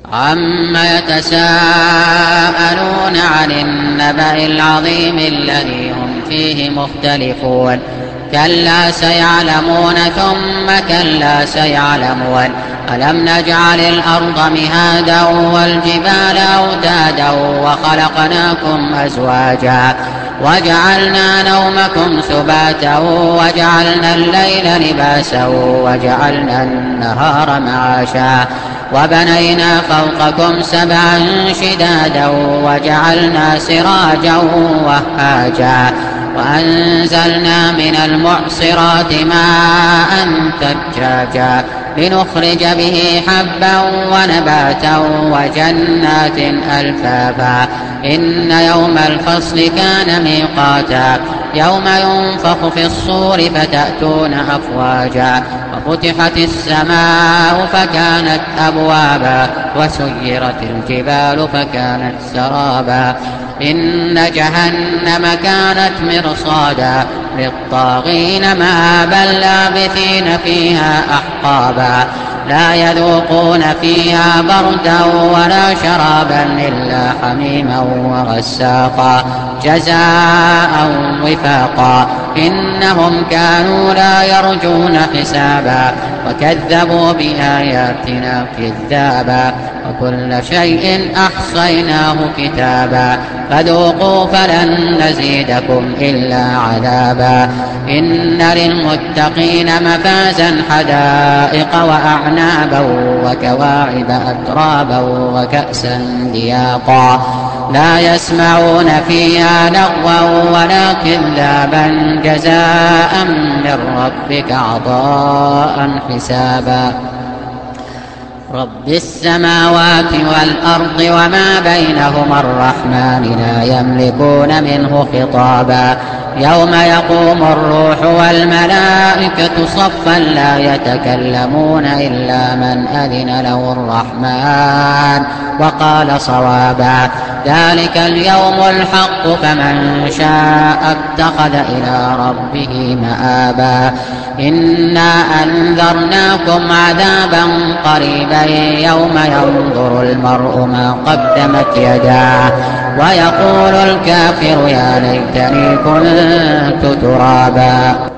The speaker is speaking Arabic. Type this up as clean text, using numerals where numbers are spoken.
عم يتساءلون عن النبأ العظيم الذي هم فيه مختلفون كلا سيعلمون ثم كلا سيعلمون ألم نجعل الأرض مهادا والجبال أوتادا وخلقناكم أزواجا وجعلنا نومكم سباتا وجعلنا الليل لباسا وجعلنا النهار معاشا وبنينا فوقكم سبعا شدادا وجعلنا سراجا وهاجا وأنزلنا من المعصرات ماء ثجاجا لنخرج به حبا ونباتا وجنات ألفافا إن يوم الفصل كان ميقاتا يوم ينفخ في الصور فتأتون أفواجا وفتحت السماء فكانت أبوابا وسيرت الجبال فكانت سرابا إن جهنم كانت مرصادا للطاغين مآبا لابثين فيها أحقابا لا يذوقون فيها بردا ولا شرابا إلا حميما وغساقا جزاء وفاقا إنهم كانوا لا يرجون حسابا وكذبوا بآياتنا كذابا وكل شيء أحصيناه كتابا فذوقوا فلن نزيدكم إلا عذابا إن للمتقين مفازا حدائق وأعنابا وكواعب أترابا وكأسا دياقا لا يسمعون فيها لغوا ولا كذابا جزاء من ربك عطاء حسابا رب السماوات والأرض وما بينهما الرحمن لا يملكون منه خطابا يوم يقوم الروح والملائكة صفا لا يتكلمون إلا من أذن له الرحمن وقال صوابا ذلك اليوم الحق فمن شاء اتخذ إلى ربه مآبا إنا أنذرناكم عذابا قريبا يوم ينظر المرء ما قدمت يداه ويقول الكافر يا ليتني كنت ترابا.